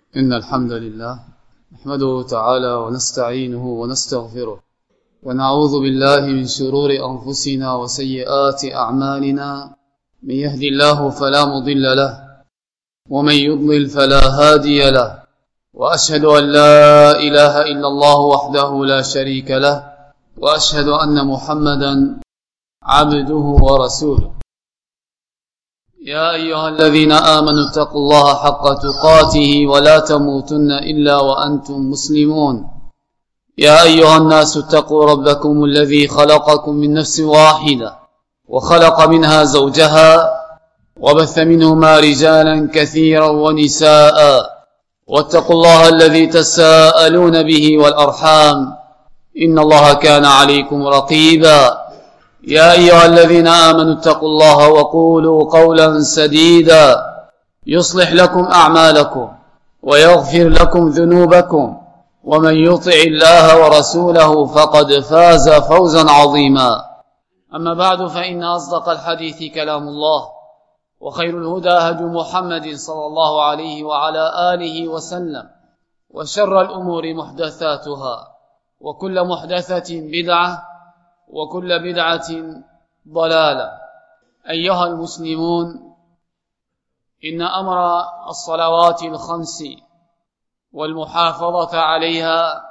إن الحمد لله نحمده تعالى ونستعينه ونستغفره ونعوذ بالله من شرور أنفسنا وسيئات أعمالنا. من يهدي الله فلا مضل له ومن يضلل فلا هادي له، وأشهد أن لا إله إلا الله وحده لا شريك له، وأشهد أن محمدا عبده ورسوله. يا أيها الذين آمنوا اتقوا الله حق تقاته ولا تموتن إلا وأنتم مسلمون. يا أيها الناس اتقوا ربكم الذي خلقكم من نفس واحدة وخلق منها زوجها وبث منهما رجالا كثيرا ونساء، واتقوا الله الذي تساءلون به والأرحام إن الله كان عليكم رقيبا. يا أيها الذين آمنوا اتقوا الله وقولوا قولا سديدا يصلح لكم أعمالكم ويغفر لكم ذنوبكم، ومن يطع الله ورسوله فقد فاز فوزا عظيما. أما بعد، فإن أصدق الحديث كلام الله، وخير الهدى هدي محمد صلى الله عليه وعلى آله وسلم، وشر الأمور محدثاتها، وكل محدثة بدعة، وكل بدعة ضلالة. أيها المسلمون، إن أمر الصلوات الخمس والمحافظة عليها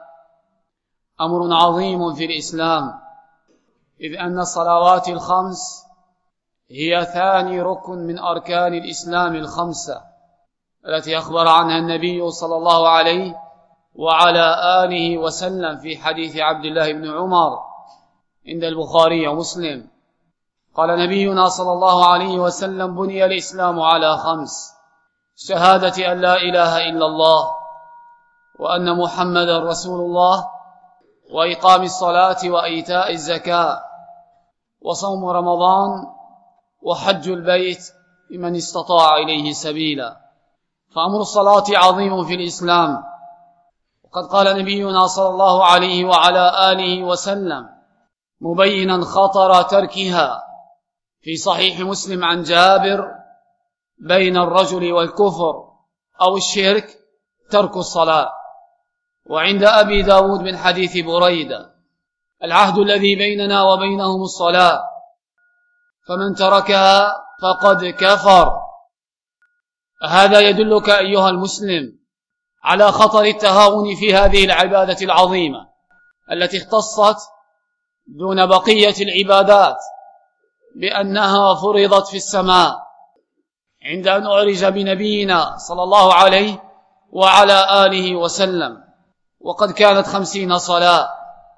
أمر عظيم في الإسلام، إذ أن الصلوات الخمس هي ثاني ركن من أركان الإسلام الخمسة التي أخبر عنها النبي صلى الله عليه وعلى آله وسلم في حديث عبد الله بن عمر عند البخاري ومسلم. قال نبينا صلى الله عليه وسلم: بني الإسلام على خمس: شهادة أن لا إله إلا الله وأن محمدا رسول الله، وإقام الصلاة وإيتاء الزكاة، وصوم رمضان، وحج البيت لمن استطاع إليه سبيلا. فأمر الصلاة عظيم في الإسلام، وقد قال نبينا صلى الله عليه وعلى آله وسلم مبينا خطر تركها في صحيح مسلم عن جابر: بين الرجل والكفر أو الشرك ترك الصلاة. وعند أبي داود من حديث بريدة: العهد الذي بيننا وبينهم الصلاة، فمن تركها فقد كفر. هذا يدلك أيها المسلم على خطر التهاون في هذه العبادة العظيمة التي اختصت دون بقية العبادات بأنها فرضت في السماء عند أن أعرج بنبينا صلى الله عليه وعلى آله وسلم، وقد كانت 50 صلاة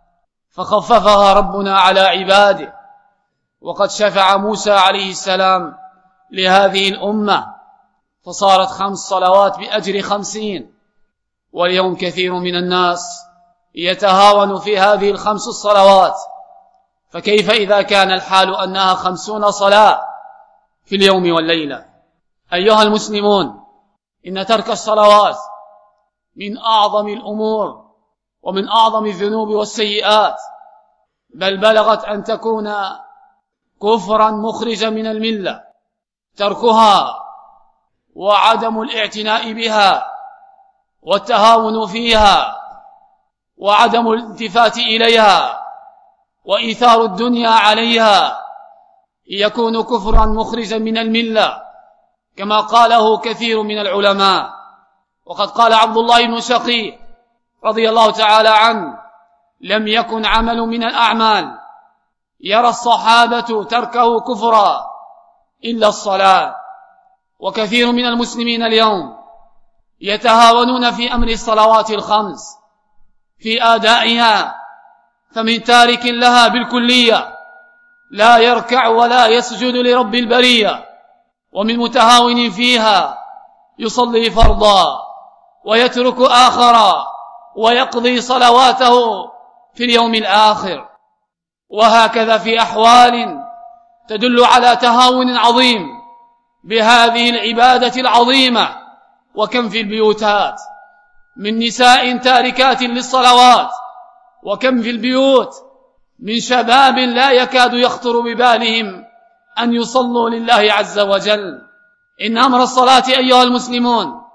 فخففها ربنا على عباده. وقد شفع موسى عليه السلام لهذه الأمة فصارت 5 صلوات بأجر 50. واليوم كثير من الناس يتهاون في هذه ال5 الصلوات، فكيف إذا كان الحال أنها 50 صلاة في اليوم والليلة؟ أيها المسلمون، إن ترك الصلوات من أعظم الأمور ومن أعظم الذنوب والسيئات، بل بلغت أن تكون كفرا مخرجا من الملة. تركها وعدم الاعتناء بها والتهاون فيها وعدم الالتفات إليها وإيثار الدنيا عليها يكون كفرا مخرجا من الملة، كما قاله كثير من العلماء. وقد قال عبد الله بن شقيق رضي الله تعالى عنه: لم يكن عمل من الأعمال يرى الصحابة تركه كفرا إلا الصلاة. وكثير من المسلمين اليوم يتهاونون في أمر الصلوات الخمس في آدائها، فمن تارك لها بالكلية لا يركع ولا يسجد لرب البرية، ومن متهاون فيها يصلي فرضا ويترك آخرا ويقضي صلواته في اليوم الآخر. وهكذا في أحوال تدل على تهاون عظيم بهذه العبادة العظيمة. وكم في البيوتات من نساء تاركات للصلوات، وكم في البيوت من شباب لا يكاد يخطر ببالهم أن يصلوا لله عز وجل. إن أمر الصلاة أيها المسلمون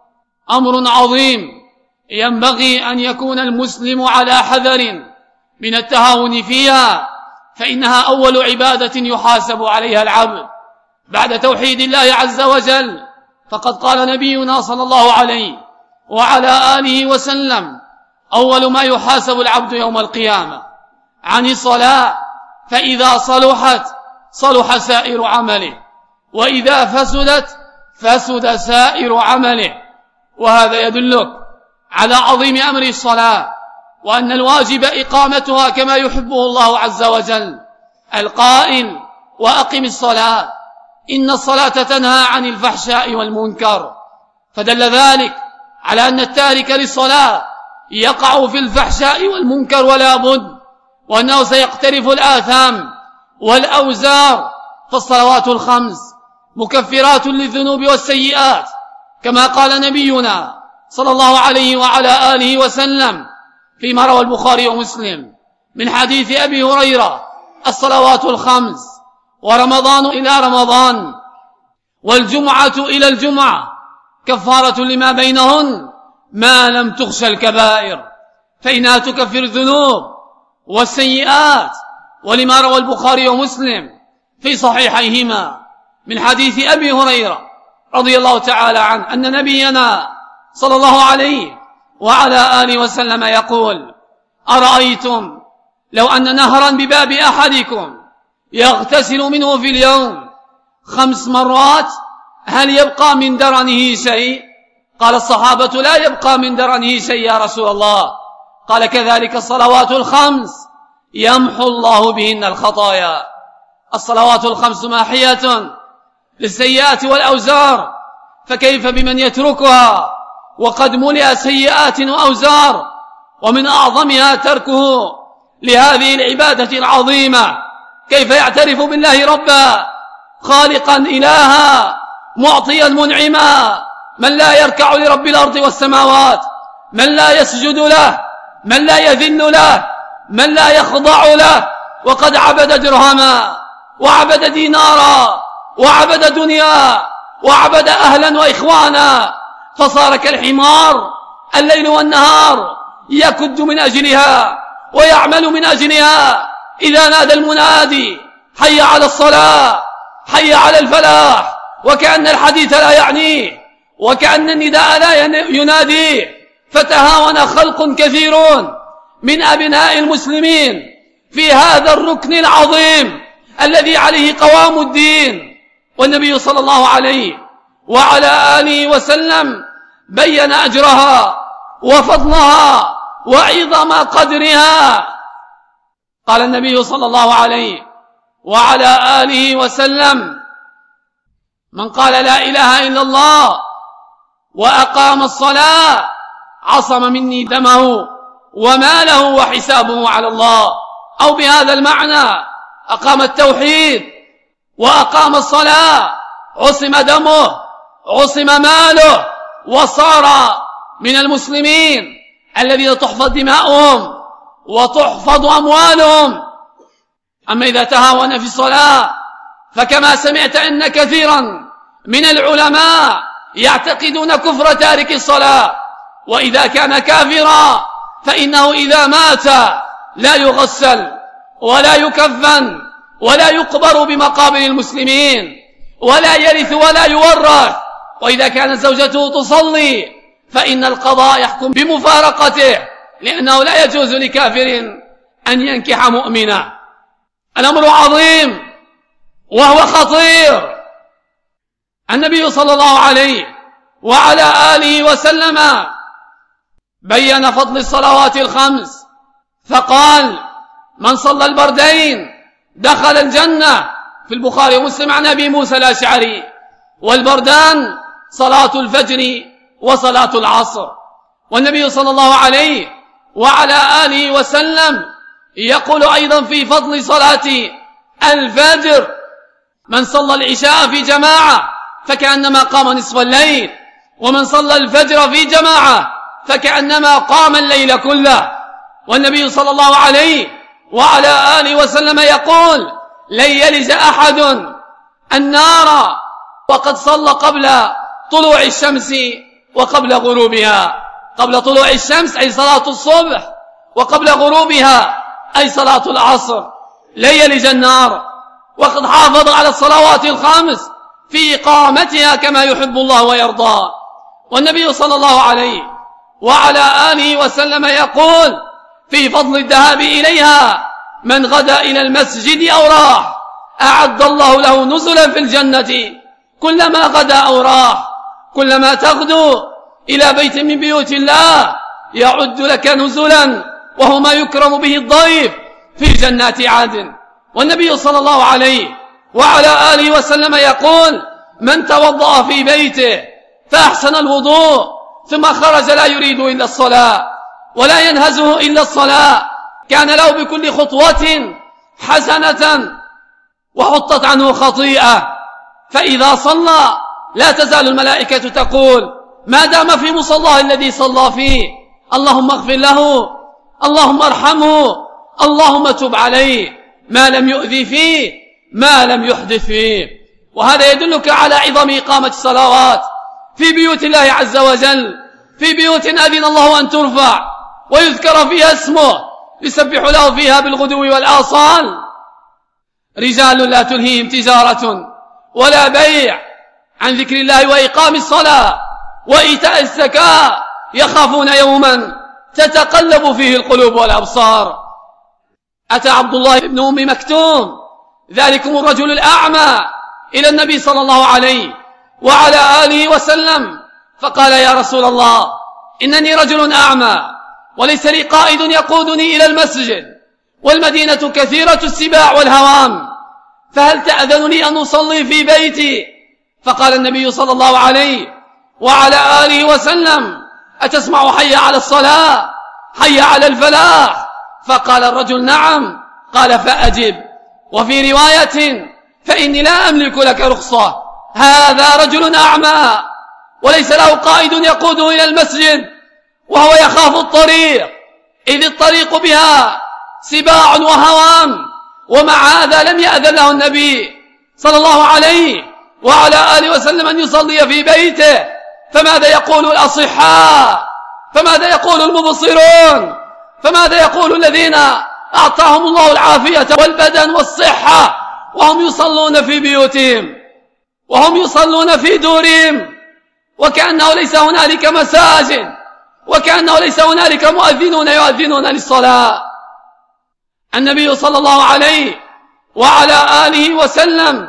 أمر عظيم ينبغي أن يكون المسلم على حذر من التهاون فيها، فإنها أول عبادة يحاسب عليها العبد بعد توحيد الله عز وجل. فقد قال نبينا صلى الله عليه وعلى آله وسلم: أول ما يحاسب العبد يوم القيامة عن الصلاة، فإذا صلحت صلح سائر عمله، وإذا فسدت فسد سائر عمله. وهذا يدلك على عظيم أمر الصلاة، وأن الواجب إقامتها كما يحبه الله عز وجل، القائل: وأقم الصلاة إن الصلاة تنهى عن الفحشاء والمنكر. فدل ذلك على أن التارك للصلاة يقع في الفحشاء والمنكر ولا بد، وأنه سيقترف الآثام والأوزار. فالصلوات الخمس مكفرات للذنوب والسيئات، كما قال نبينا صلى الله عليه وعلى آله وسلم فيما روى البخاري ومسلم من حديث أبي هريرة: الصلوات الخمس ورمضان إلى رمضان والجمعة إلى الجمعة كفارة لما بينهن ما لم تخش الكبائر، فإنها تكفر الذنوب والسيئات. ولما روى البخاري ومسلم في صحيحيهما من حديث أبي هريرة رضي الله تعالى عنه أن نبينا صلى الله عليه وعلى آله وسلم يقول: أرأيتم لو أن نهرا بباب أحدكم يغتسل منه في اليوم 5 مرات هل يبقى من درنه شيء؟ قال الصحابة: لا يبقى من درنه شيء يا رسول الله. قال: كذلك الصلوات الخمس يمحو الله بهن الخطايا. الصلوات الخمس ماحية للسيئات والأوزار، فكيف بمن يتركها وقد ملئ سيئات وأوزار؟ ومن أعظمها تركه لهذه العبادة العظيمة. كيف يعترف بالله ربا، خالقا إلها، معطيا منعما، من لا يركع لرب الأرض والسماوات، من لا يسجد له، من لا يذل له، من لا يخضع له، وقد عبد درهما وعبد دينارا وعبد دنيا وعبد أهلا وإخوانا، فصار كالحمار الليل والنهار يكد من أجلها ويعمل من أجلها. إذا نادى المنادي: حي على الصلاة، حي على الفلاح، وكأن الحديث لا يعنيه، وكأن النداء لا يناديه، فتهاون خلق كثيرون من أبناء المسلمين في هذا الركن العظيم الذي عليه قوام الدين. والنبي صلى الله عليه وعلى آله وسلم بين أجرها وفضلها وعظم قدرها. قال النبي صلى الله عليه وعلى آله وسلم: من قال لا إله إلا الله وأقام الصلاة عصم مني دمه وماله وحسابه على الله. أو بهذا المعنى: أقام التوحيد وأقام الصلاة عصم دمه عصم ماله، وصار من المسلمين الذين تحفظ دماؤهم وتحفظ أموالهم. أما إذا تهاون في الصلاة فكما سمعت أن كثيرا من العلماء يعتقدون كفر تارك الصلاة، وإذا كان كافرا فإنه إذا مات لا يغسل ولا يكفن ولا يقبر بمقابر المسلمين ولا يرث ولا يورث. وإذا كانت زوجته تصلي فإن القضاء يحكم بمفارقته، لأنه لا يجوز لكافر أن ينكح مؤمنا. الأمر عظيم وهو خطير. النبي صلى الله عليه وعلى آله وسلم بين فضل الصلوات الخمس فقال: من صلى البردين دخل الجنة. في البخاري ومسلم عن أبي موسى الأشعري. والبردان صلاة الفجر وصلاة العصر. والنبي صلى الله عليه وعلى آله وسلم يقول أيضا في فضل صلاة الفجر: من صلى العشاء في جماعة فكأنما قام نصف الليل، ومن صلى الفجر في جماعة فكأنما قام الليل كله. والنبي صلى الله عليه وعلى آله وسلم يقول: لن يلج أحد النار وقد صلى قبل طلوع الشمس وقبل غروبها، قبل طلوع الشمس أي صلاة الصبح، وقبل غروبها أي صلاة العصر، لن يلج النار، وقد حافظ على الصلوات الخمس في إقامتها كما يحب الله ويرضى. والنبي صلى الله عليه وعلى آله وسلم يقول في فضل الذهاب إليها: من غدا إلى المسجد أو راح أعد الله له نزلا في الجنة كلما غدا أو راح. كلما تغدو إلى بيت من بيوت الله يعد لك نزلا، وهو ما يكرم به الضيف في جنات عدن. والنبي صلى الله عليه وعلى آله وسلم يقول: من توضأ في بيته فأحسن الوضوء ثم خرج لا يريد إلا الصلاة ولا ينهزه إلا الصلاة كان له بكل خطوة حسنة وحطت عنه خطيئة. فإذا صلى لا تزال الملائكة تقول ما دام في مصلاه الذي صلى فيه: اللهم اغفر له، اللهم ارحمه، اللهم تب عليه، ما لم يؤذي فيه، ما لم يحدث فيه. وهذا يدلك على عظم إقامة الصلوات في بيوت الله عز وجل، في بيوت أذن الله أن ترفع ويذكر فيها اسمه يسبح له فيها بالغدو والآصال. رجال لا تلهيهم تجارة ولا بيع عن ذكر الله وإقام الصلاة وإيتاء الزكاة يخافون يوما تتقلب فيه القلوب والأبصار. أتى عبد الله بن أم مكتوم ذلكم الرجل الأعمى إلى النبي صلى الله عليه وعلى آله وسلم فقال: يا رسول الله، إنني رجل أعمى وليس لي قائد يقودني إلى المسجد، والمدينة كثيرة السباع والهوام، فهل تأذن لي أن أصلي في بيتي؟ فقال النبي صلى الله عليه وعلى آله وسلم: أتسمع حي على الصلاة، حي على الفلاح؟ فقال الرجل: نعم. قال: فأجب. وفي رواية: فإني لا أملك لك رخصة. هذا رجل أعمى وليس له قائد يقوده إلى المسجد، وهو يخاف الطريق، إذ الطريق بها سباع وهوام، ومع هذا لم يأذن له النبي صلى الله عليه وعلى آله وسلم أن يصلي في بيته. فماذا يقول الأصحاء؟ فماذا يقول المبصرون؟ فماذا يقول الذين أعطاهم الله العافية والبدن والصحة وهم يصلون في بيوتهم وهم يصلون في دورهم، وكأنه ليس هنالك مساجد، وكأنه ليس هنالك مؤذنون يؤذنون للصلاة؟ النبي صلى الله عليه وعلى آله وسلم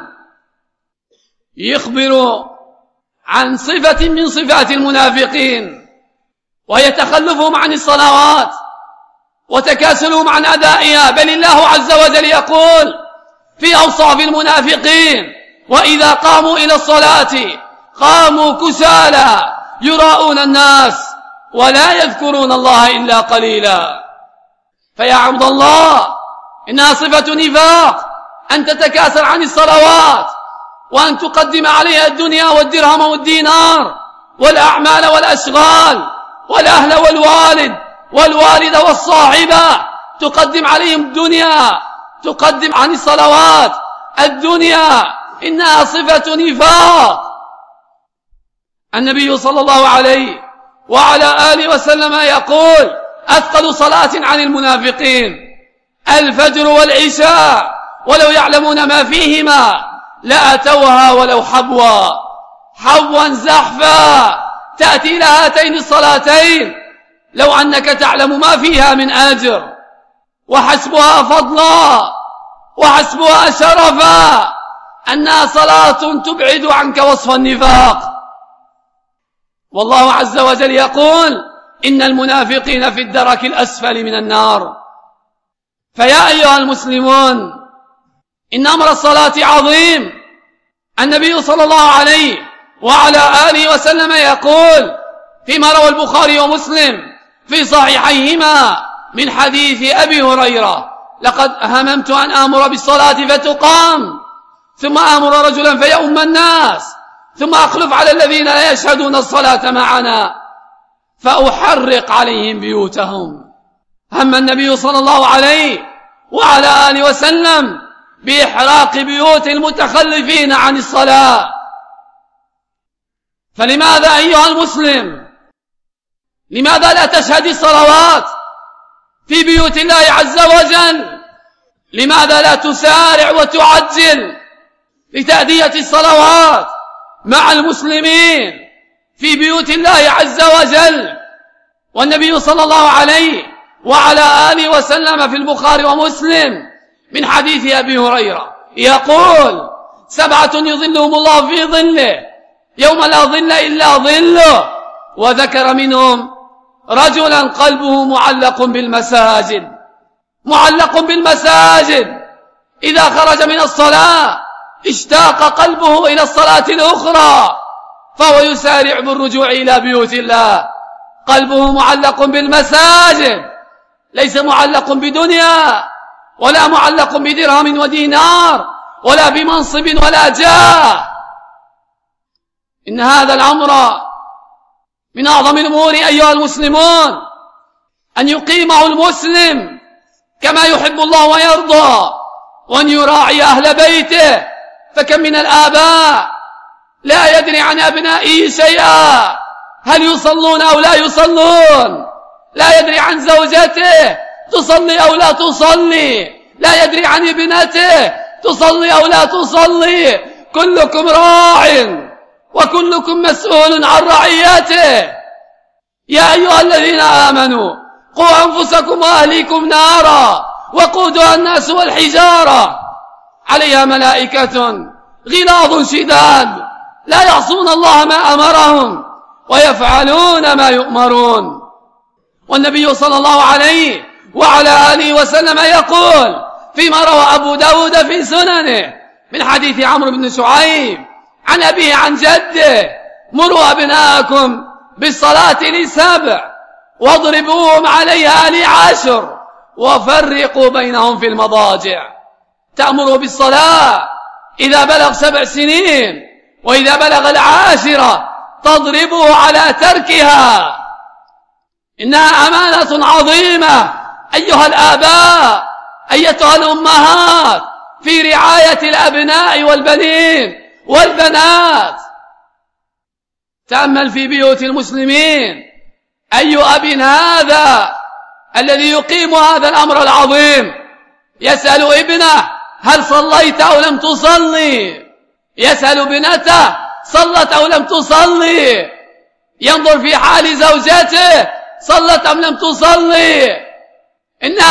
يخبر عن صفة من صفات المنافقين، وهي تخلفهم عن الصلوات وتكاسلهم عن أدائها. بل الله عز وجل يقول في أوصاف المنافقين: وإذا قاموا إلى الصلاة قاموا كسالى يراءون الناس ولا يذكرون الله إلا قليلا. فيا عبد الله، إنها صفة نفاق أن تتكاسل عن الصلوات، وأن تقدم عليها الدنيا والدرهم والدينار والأعمال والأشغال والأهل والوالد والوالدة والصاحبة، تقدم عليهم الدنيا، تقدم عن الصلوات الدنيا. إنها صفة نفاق. النبي صلى الله عليه وعلى آله وسلم يقول: أثقل صلاة عن المنافقين الفجر والعشاء، ولو يعلمون ما فيهما لأتوها ولو حبوا، حبوا زحفا تأتي لهاتين الصلاتين لو أنك تعلم ما فيها من أجر، وحسبها فضلا وحسبها شرفا، أنها صلاة تبعد عنك وصف النفاق. والله عز وجل يقول: إن المنافقين في الدرك الأسفل من النار. فيا أيها المسلمون، إن أمر الصلاة عظيم. النبي صلى الله عليه وعلى آله وسلم يقول فيما روى البخاري ومسلم في صحيحيهما من حديث أبي هريرة: لقد هممت أن آمر بالصلاة فتقام، ثم آمر رجلا فيؤم الناس، ثم أخلف على الذين لا يشهدون الصلاة معنا فأحرق عليهم بيوتهم. هم النبي صلى الله عليه وعلى آله وسلم بإحراق بيوت المتخلفين عن الصلاة. فلماذا أيها المسلم، لماذا لا تشهد الصلوات في بيوت الله عز وجل؟ لماذا لا تسارع وتعجل لتأدية الصلوات مع المسلمين في بيوت الله عز وجل؟ والنبي صلى الله عليه وعلى آله وسلم في البخاري ومسلم من حديث أبي هريرة يقول: 7 يظلهم الله في ظله يوم لا ظل إلا ظله، وذكر منهم رجلا قلبه معلق بالمساجد، معلق بالمساجد، إذا خرج من الصلاة اشتاق قلبه إلى الصلاة الأخرى فهو يسارع بالرجوع إلى بيوت الله. قلبه معلق بالمساجد، ليس معلق بدنيا ولا معلق بدرهم ودينار ولا بمنصب ولا جاه. إن هذا الأمر من أعظم الأمور أيها المسلمون، أن يقيمه المسلم كما يحب الله ويرضى، وأن يراعي أهل بيته. فكم من الآباء لا يدري عن أبنائه شيئا، هل يصلون أو لا يصلون، لا يدري عن زوجته تصلي أو لا تصلي، لا يدري عن ابنته تصلي أو لا تصلي. كلكم راع وكلكم مسؤول عن رعيته. يا أيها الذين آمنوا قوا أنفسكم وأهليكم نارا وقودها الناس والحجارة عليها ملائكة غلاظ شداد لا يعصون الله ما أمرهم ويفعلون ما يؤمرون. والنبي صلى الله عليه وعلى آله وسلم يقول فيما روى أبو داود في سننه من حديث عمرو بن شعيب عن أبيه عن جده: مروا أبناءكم بالصلاة ل7 واضربوهم عليها ل10 وفرقوا بينهم في المضاجع. تأمر بالصلاة إذا بلغ 7 سنين، وإذا بلغ 10 تضربه على تركها. إنها أمانة عظيمة أيها الآباء، أيتها الأمهات، في رعاية الأبناء والبنين والبنات. تأمل في بيوت المسلمين، أي أب هذا الذي يقيم هذا الأمر العظيم؟ يسأل ابنه: هل صليت أو لم تصلي؟ يسأل بنته: صلت أو لم تصلي؟ ينظر في حال زوجته: صلت أم لم تصلي؟ إنها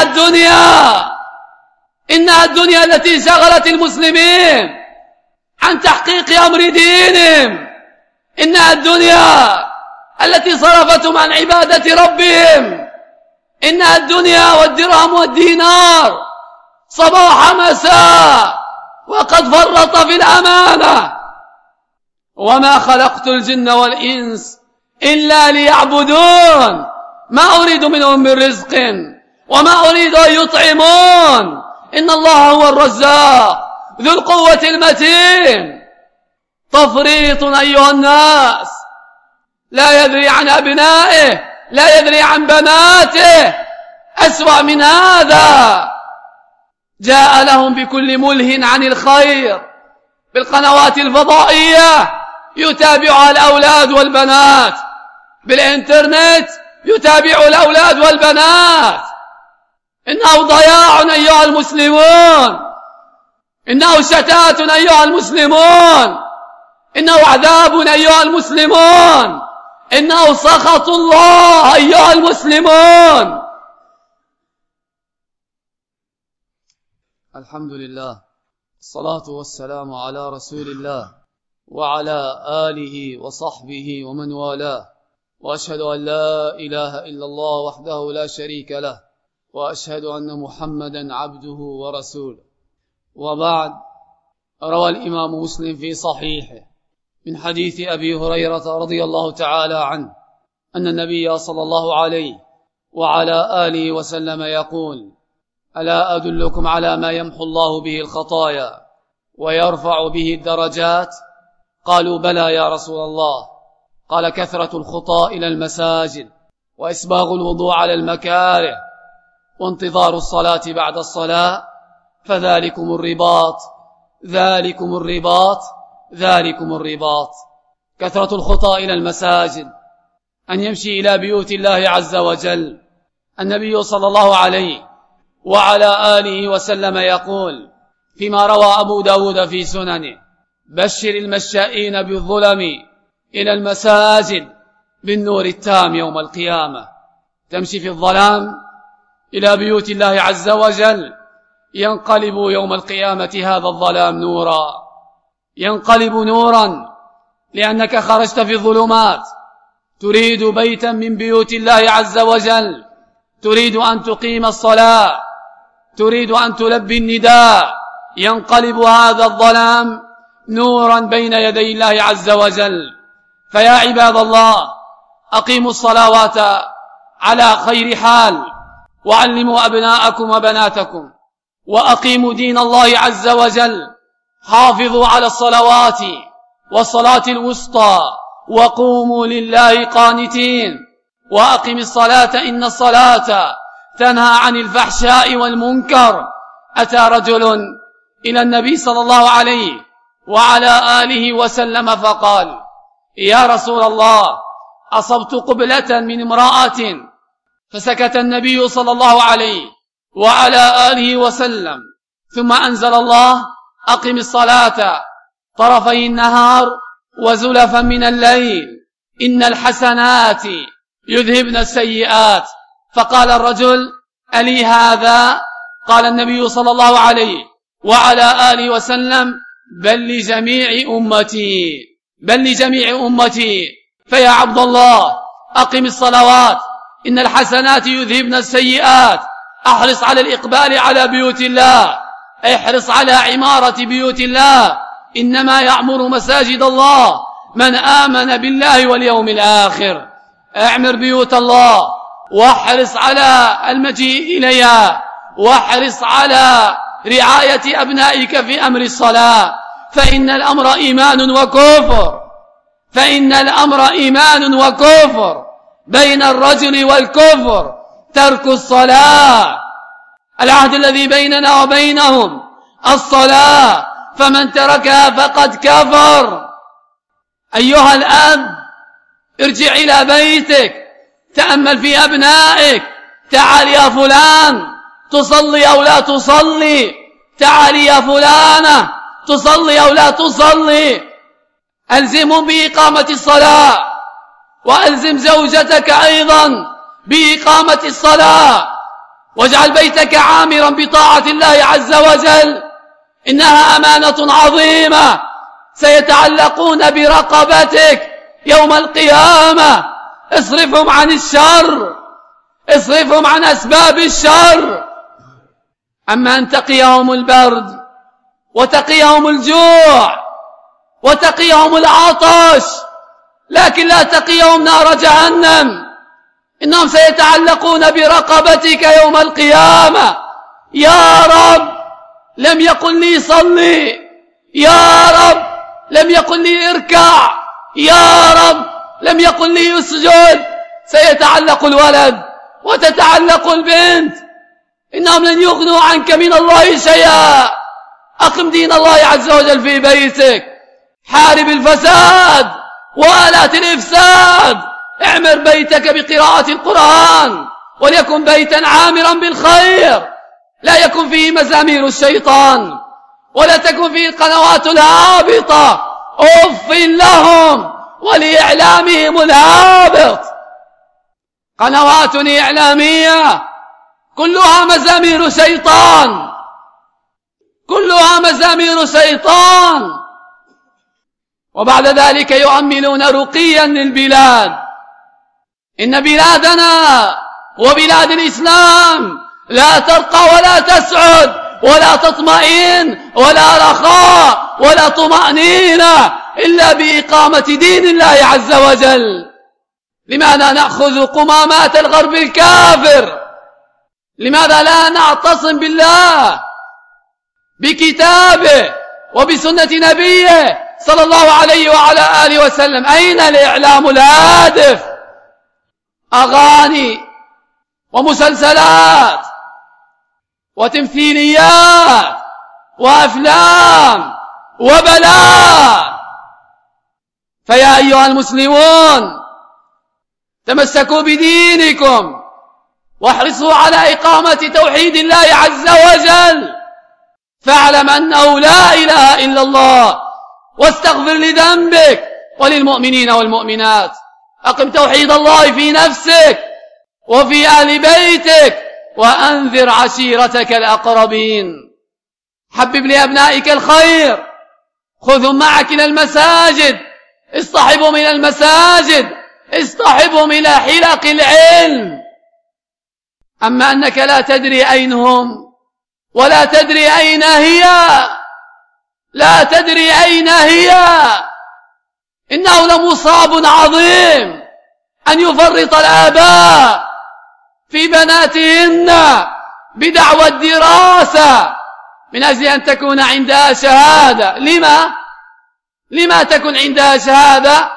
الدنيا التي شغلت المسلمين عن تحقيق أمر دينهم. إنها الدنيا التي صرفتهم عن عبادة ربهم. إنها الدنيا والدرهم والدينار صباح مساء، وقد فرط في الأمانة. وما خلقت الجن والإنس إلا ليعبدون ما أريد منهم من رزق وما أريد أن يطعمون إن الله هو الرزاق ذو القوة المتين. تفريط أيها الناس، لا يدري عن أبنائه، لا يدري عن بناته. أسوأ من هذا، جاء لهم بكل ملهٍ عن الخير بالقنوات الفضائية يتابعها الأولاد والبنات، بالإنترنت يتابع الأولاد والبنات. إنه ضياع أيها المسلمون، إنه شتات أيها المسلمون، إنه عذاب أيها المسلمون، إنه سخط الله أيها المسلمون. الحمد لله، الصلاة والسلام على رسول الله وعلى آله وصحبه ومن والاه، وأشهد أن لا إله إلا الله وحده لا شريك له، وأشهد أن محمدا عبده ورسوله. وبعد، روى الإمام مسلم في صحيحه من حديث أبي هريرة رضي الله تعالى عنه أن النبي صلى الله عليه وعلى آله وسلم يقول: ألا أدلكم على ما يمحو الله به الخطايا ويرفع به الدرجات؟ قالوا: بلى يا رسول الله. قال: كثرة الخطى إلى المساجد، وإسباغ الوضوء على المكاره، وانتظار الصلاة بعد الصلاة، فذلكم الرباط ذلكم الرباط ذلكم الرباط. كثرة الخطى إلى المساجد، أن يمشي إلى بيوت الله عز وجل. النبي صلى الله عليه وعلى آله وسلم يقول فيما روى أبو داود في سننه: بشر المشائين بالظلم إلى المساجد بالنور التام يوم القيامة. تمشي في الظلام إلى بيوت الله عز وجل، ينقلب يوم القيامة هذا الظلام نورا، ينقلب نورا، لأنك خرجت في الظلمات تريد بيتا من بيوت الله عز وجل، تريد أن تقيم الصلاة، تريد أن تلبي النداء، ينقلب هذا الظلام نورا بين يدي الله عز وجل. فيا عباد الله، أقيموا الصلوات على خير حال، وعلموا أبناءكم وبناتكم، وأقيموا دين الله عز وجل. حافظوا على الصلوات والصلاة الوسطى، وقوموا لله قانتين. وأقم الصلاة إن الصلاة تنهى عن الفحشاء والمنكر. أتى رجل إلى النبي صلى الله عليه وعلى آله وسلم فقال: يا رسول الله، أصبت قبلة من امرأة. فسكت النبي صلى الله عليه وعلى آله وسلم، ثم أنزل الله: أقم الصلاة طرفي النهار وزلفا من الليل إن الحسنات يذهبن السيئات. فقال الرجل: ألي هذا؟ قال النبي صلى الله عليه وعلى آله وسلم: بل لجميع أمتي، بل لجميع أمتي. فيا عبد الله، أقم الصلوات إن الحسنات يذهبن السيئات. أحرص على الإقبال على بيوت الله، احرص على عمارة بيوت الله. إنما يعمر مساجد الله من آمن بالله واليوم الآخر. اعمر بيوت الله، واحرص على المجيء إليها، واحرص على رعاية أبنائك في أمر الصلاة، فإن الأمر إيمان وكفر، فإن الأمر إيمان وكفر. بين الرجل والكفر ترك الصلاة. العهد الذي بيننا وبينهم الصلاة، فمن تركها فقد كفر. أيها الأب، ارجع إلى بيتك، تأمل في أبنائك. تعال يا فلان، تصلي أو لا تصلي؟ تعال يا فلانة، تصلي أو لا تصلي؟ ألزمهم بإقامة الصلاة، وألزم زوجتك أيضا بإقامة الصلاة، واجعل بيتك عامرا بطاعة الله عز وجل. إنها أمانة عظيمة سيتعلقون برقبتك يوم القيامة. اصرفهم عن الشر، اصرفهم عن أسباب الشر. أما أن تقيهم البرد، وتقيهم الجوع، وتقيهم العطش، لكن لا تقيهم نار جهنم. إنهم سيتعلقون برقبتك يوم القيامة. يا رب، لم يقل لي صلي، يا رب لم يقل لي اركع، يا رب لم يقل لي اسجد. سيتعلق الولد وتتعلق البنت، إنهم لن يغنوا عنك من الله شيئا. أقم دين الله عز وجل في بيتك، حارب الفساد وآلات الإفساد. اعمر بيتك بقراءة القرآن، وليكن بيتا عامرا بالخير، لا يكن فيه مزامير الشيطان، ولا تكن فيه القنوات الهابطة. أف لهم ولإعلامهم الهابط. قنوات إعلامية كلها مزامير شيطان، كلها مزامير شيطان. وبعد ذلك يؤملون رقيا للبلاد. إن بلادنا وبلاد الإسلام لا ترقى ولا تسعد ولا تطمئن ولا رخاء ولا طمأنينة إلا بإقامة دين الله عز وجل. لماذا نأخذ قمامات الغرب الكافر؟ لماذا لا نعتصم بالله بكتابه وبسنة نبيه صلى الله عليه وعلى آله وسلم؟ أين الإعلام الهادف؟ أغاني ومسلسلات وتمثيليات وأفلام وبلاء. فيا أيها المسلمون تمسكوا بدينكم واحرصوا على إقامة توحيد الله عز وجل، فاعلم أنه لا إله إلا الله، واستغفر لذنبك وللمؤمنين والمؤمنات. أقم توحيد الله في نفسك وفي أهل بيتك، وأنذر عشيرتك الأقربين. حبب لأبنائك الخير، خذهم معك إلى المساجد، اصطحبهم إلى المساجد، اصطحبهم إلى حلق العلم. أما أنك لا تدري أين هم ولا تدري أين هي، لا تدري أين هي، إنه لمصاب عظيم أن يفرط الآباء في بناتهن بدعوى الدراسة من أجل أن تكون عندها شهادة. لما تكون عندها شهادة؟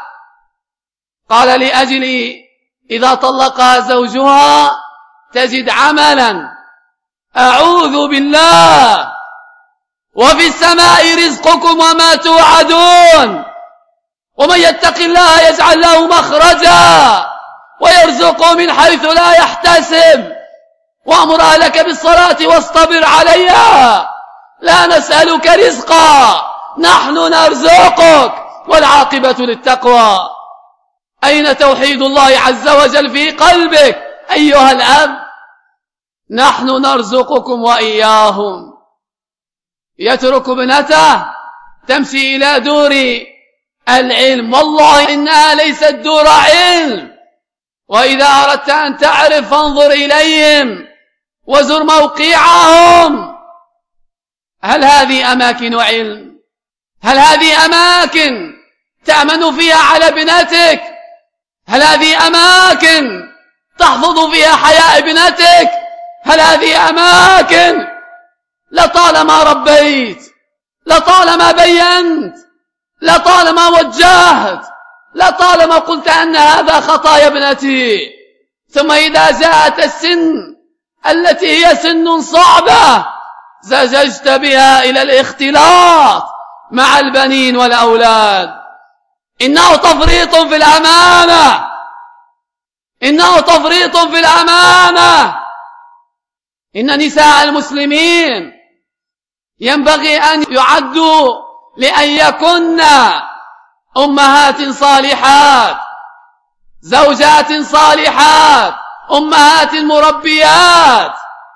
قال لأجل إذا طلقها زوجها تجد عملا. أعوذ بالله. وفي السماء رزقكم وما توعدون، ومن يتق الله يجعل له مخرجا ويرزقه من حيث لا يحتسب. وأمر أهلك بالصلاة واصطبر عليها، لا نسألك رزقا نحن نرزقك والعاقبة للتقوى. أين توحيد الله عز وجل في قلبك أيها الأب؟ نحن نرزقكم وإياهم. يترك ابنته تمشي إلى دور العلم، والله إنها ليست دور علم. وإذا أردت أن تعرف فانظر إليهم وزر موقعهم. هل هذه أماكن علم؟ هل هذه أماكن تأمن فيها على ابنتك؟ هل هذه أماكن تحفظ فيها حياء ابنتك؟ هل هذه أماكن لطالما ربيت، لطالما بينت، لطالما وجهت، لطالما قلت أن هذا خطأ يا ابنتي، ثم إذا جاءت السن التي هي سن صعبة زججت بها إلى الاختلاط مع البنين والأولاد. إنه تفريط في الأمانة، إنه تفريط في الأمانة. إن نساء المسلمين ينبغي أن يعدوا لأن يكن أمهات صالحات، زوجات صالحات، أمهات مربيات،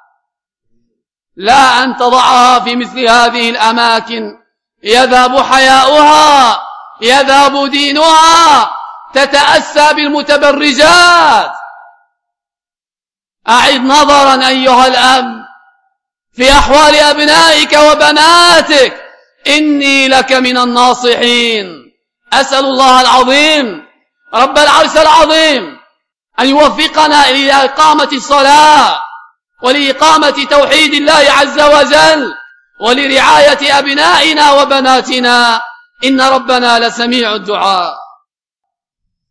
لا أن تضعها في مثل هذه الأماكن يذهب حياؤها، يذهب دينها، تتأسى بالمتبرجات. أعد نظرا أيها الأب في أحوال أبنائك وبناتك، إني لك من الناصحين. أسأل الله العظيم رب العرش العظيم أن يوفقنا إلى إقامة الصلاة ولإقامة توحيد الله عز وجل ولرعاية أبنائنا وبناتنا، إن ربنا لسميع الدعاء.